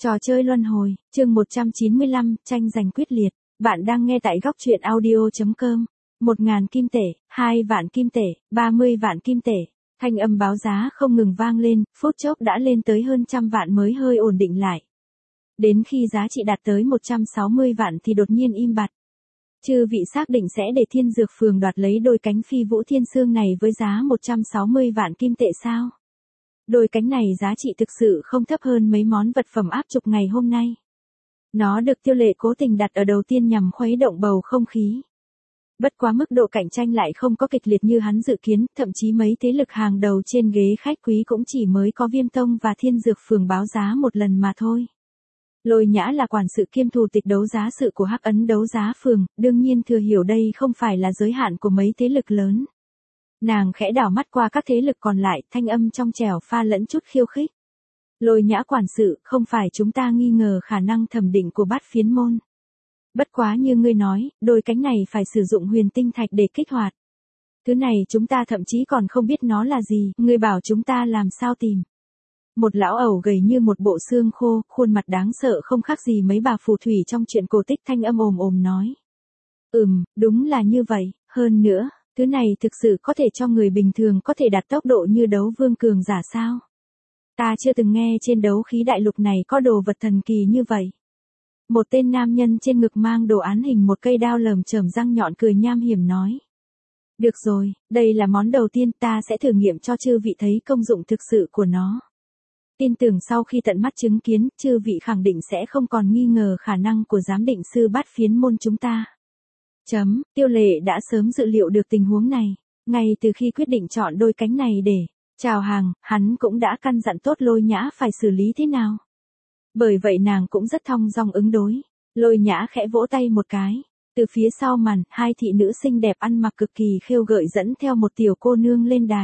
Trò chơi luân hồi, chương 195, tranh giành quyết liệt. Bạn đang nghe tại góc truyện audio.com. 1.000 kim tệ, 2 vạn kim tệ, 30 vạn kim tệ. Thanh âm báo giá không ngừng vang lên, phút chốc đã lên tới hơn 100 vạn mới hơi ổn định lại. Đến khi giá trị đạt tới 160 vạn thì đột nhiên im bặt. Chư vị xác định sẽ để Thiên Dược Phường đoạt lấy đôi cánh Phi Vũ Thiên Sương này với giá 160 vạn kim tệ sao? Đôi cánh này giá trị thực sự không thấp hơn mấy món vật phẩm áp trục ngày hôm nay. Nó được Tiêu Lệ cố tình đặt ở đầu tiên nhằm khuấy động bầu không khí. Bất quá mức độ cạnh tranh lại không có kịch liệt như hắn dự kiến, thậm chí mấy thế lực hàng đầu trên ghế khách quý cũng chỉ mới có Viêm Tông và Thiên Dược Phường báo giá một lần mà thôi. Lôi Nhã là quản sự kiêm thủ tịch đấu giá sự của Hắc Ấn đấu giá phường, đương nhiên thừa hiểu đây không phải là giới hạn của mấy thế lực lớn. Nàng khẽ đảo mắt qua các thế lực còn lại, thanh âm trong trẻo pha lẫn chút khiêu khích. Lôi Nhã quản sự, không phải chúng ta nghi ngờ khả năng thẩm định của Bát Phiến môn. Bất quá như ngươi nói, đôi cánh này phải sử dụng huyền tinh thạch để kích hoạt. Thứ này chúng ta thậm chí còn không biết nó là gì, ngươi bảo chúng ta làm sao tìm. Một lão ẩu gầy như một bộ xương khô, khuôn mặt đáng sợ không khác gì mấy bà phù thủy trong truyện cổ tích, thanh âm ồm ồm nói. Đúng là như vậy, hơn nữa, thứ này thực sự có thể cho người bình thường có thể đạt tốc độ như đấu vương cường giả sao? Ta chưa từng nghe trên đấu khí đại lục này có đồ vật thần kỳ như vậy. Một tên nam nhân trên ngực mang đồ án hình một cây đao lởm chởm răng nhọn cười nham hiểm nói. Được rồi, đây là món đầu tiên, ta sẽ thử nghiệm cho chư vị thấy công dụng thực sự của nó. Tin tưởng sau khi tận mắt chứng kiến, chư vị khẳng định sẽ không còn nghi ngờ khả năng của giám định sư Bát Phiến môn chúng ta. Tiêu Lệ đã sớm dự liệu được tình huống này, ngay từ khi quyết định chọn đôi cánh này để chào hàng, hắn cũng đã căn dặn tốt Lôi Nhã phải xử lý thế nào. Bởi vậy nàng cũng rất thong dong ứng đối. Lôi Nhã khẽ vỗ tay một cái. Từ phía sau màn, hai thị nữ xinh đẹp ăn mặc cực kỳ khêu gợi dẫn theo một tiểu cô nương lên đài.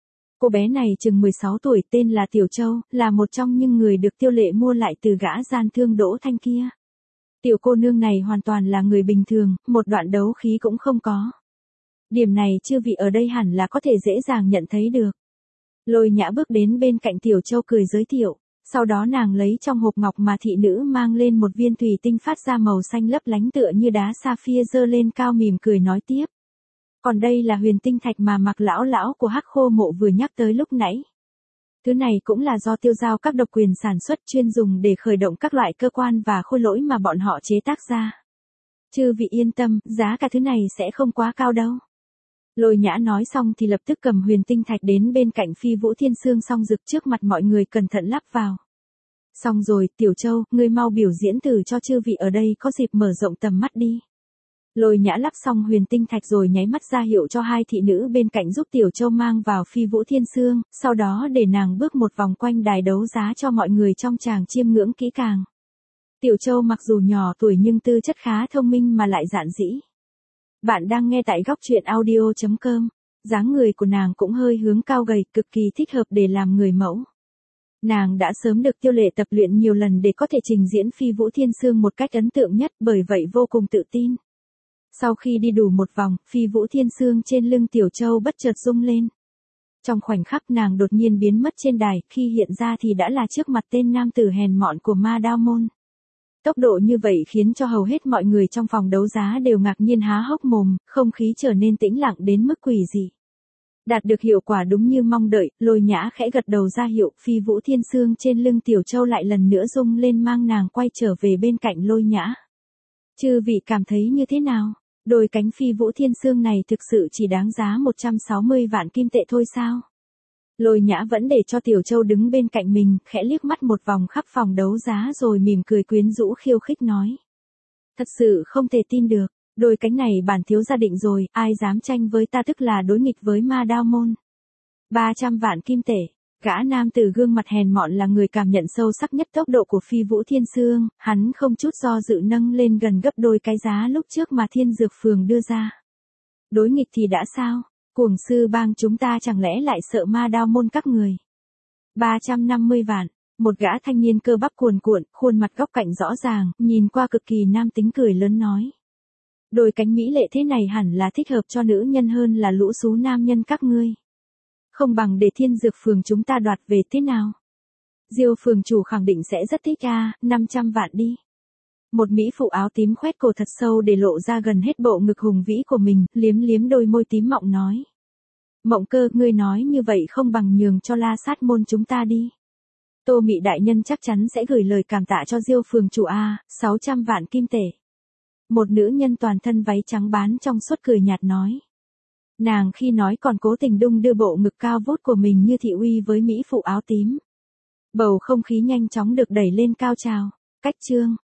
Cô bé này chừng 16 tuổi, tên là Tiểu Châu, là một trong những người được Tiêu Lệ mua lại từ gã gian thương Đỗ Thanh kia. Tiểu cô nương này hoàn toàn là người bình thường, một đoạn đấu khí cũng không có. Điểm này chư vị ở đây hẳn là có thể dễ dàng nhận thấy được. Lôi Nhã bước đến bên cạnh Tiểu Châu cười giới thiệu, sau đó nàng lấy trong hộp ngọc mà thị nữ mang lên một viên thủy tinh phát ra màu xanh lấp lánh tựa như đá sapphire giơ lên cao mỉm cười nói tiếp. Còn đây là huyền tinh thạch mà Mạc lão của Hắc Khô Mộ vừa nhắc tới lúc nãy. Thứ này cũng là do Tiêu Giao các độc quyền sản xuất chuyên dùng để khởi động các loại cơ quan và khôi lỗi mà bọn họ chế tác ra. Chư vị yên tâm, giá cả thứ này sẽ không quá cao đâu. Lôi Nhã nói xong thì lập tức cầm huyền tinh thạch đến bên cạnh Phi Vũ Thiên Sương song rực trước mặt mọi người cẩn thận lắp vào. Xong rồi, Tiểu Châu, ngươi mau biểu diễn thử cho chư vị ở đây có dịp mở rộng tầm mắt đi. Lôi Nhã lắp xong huyền tinh thạch rồi nháy mắt ra hiệu cho hai thị nữ bên cạnh giúp Tiểu Châu mang vào Phi Vũ Thiên Sương, sau đó để nàng bước một vòng quanh đài đấu giá cho mọi người trong tràng chiêm ngưỡng kỹ càng. Tiểu Châu mặc dù nhỏ tuổi nhưng tư chất khá thông minh mà lại dạn dĩ. Bạn đang nghe tại góc truyện audio.com. Dáng người của nàng cũng hơi hướng cao gầy, cực kỳ thích hợp để làm người mẫu. Nàng đã sớm được Tiêu Lệ tập luyện nhiều lần để có thể trình diễn Phi Vũ Thiên Sương một cách ấn tượng nhất, bởi vậy vô cùng tự tin. Sau khi đi đủ một vòng, Phi Vũ Thiên Sương trên lưng Tiểu Châu bất chợt rung lên. Trong khoảnh khắc nàng đột nhiên biến mất trên đài, khi hiện ra thì đã là trước mặt tên nam tử hèn mọn của Ma Đao môn. Tốc độ như vậy khiến cho hầu hết mọi người trong phòng đấu giá đều ngạc nhiên há hốc mồm, không khí trở nên tĩnh lặng đến mức quỷ dị. Đạt được hiệu quả đúng như mong đợi, Lôi Nhã khẽ gật đầu ra hiệu, Phi Vũ Thiên Sương trên lưng Tiểu Châu lại lần nữa rung lên mang nàng quay trở về bên cạnh Lôi Nhã. Chư vị cảm thấy như thế nào? Đôi cánh Phi Vũ Thiên Sương này thực sự chỉ đáng giá 160 vạn kim tệ thôi sao? Lôi Nhã vẫn để cho Tiểu Châu đứng bên cạnh mình, khẽ liếc mắt một vòng khắp phòng đấu giá rồi mỉm cười quyến rũ khiêu khích nói. Thật sự không thể tin được, đôi cánh này bản thiếu gia định rồi, ai dám tranh với ta tức là đối nghịch với Ma Đao môn. 300 vạn kim tệ, gã nam tử gương mặt hèn mọn là người cảm nhận sâu sắc nhất tốc độ của Phi Vũ Thiên Sương, hắn không chút do dự nâng lên gần gấp đôi cái giá lúc trước mà Thiên Dược Phường đưa ra. Đối nghịch thì đã sao? Cuồng sư bang chúng ta chẳng lẽ lại sợ Ma Đao môn các người. 350 vạn, một gã thanh niên cơ bắp cuồn cuộn, khuôn mặt góc cạnh rõ ràng, nhìn qua cực kỳ nam tính cười lớn nói. Đôi cánh mỹ lệ thế này hẳn là thích hợp cho nữ nhân hơn là lũ xú nam nhân các ngươi. Không bằng để Thiên Dược Phường chúng ta đoạt về thế nào? Diêu phường chủ khẳng định sẽ rất thích a, 500 vạn đi. Một mỹ phụ áo tím khoét cổ thật sâu để lộ ra gần hết bộ ngực hùng vĩ của mình, liếm liếm đôi môi tím mọng nói. Mộng Cơ, ngươi nói như vậy không bằng nhường cho La Sát môn chúng ta đi. Tô Mị đại nhân chắc chắn sẽ gửi lời cảm tạ cho Diêu phường chủ a, 600 vạn kim tệ. Một nữ nhân toàn thân váy trắng bán trong suốt cười nhạt nói. Nàng khi nói còn cố tình đung đưa bộ ngực cao vút của mình như thị uy với mỹ phụ áo tím. Bầu không khí nhanh chóng được đẩy lên cao trào. Cách chương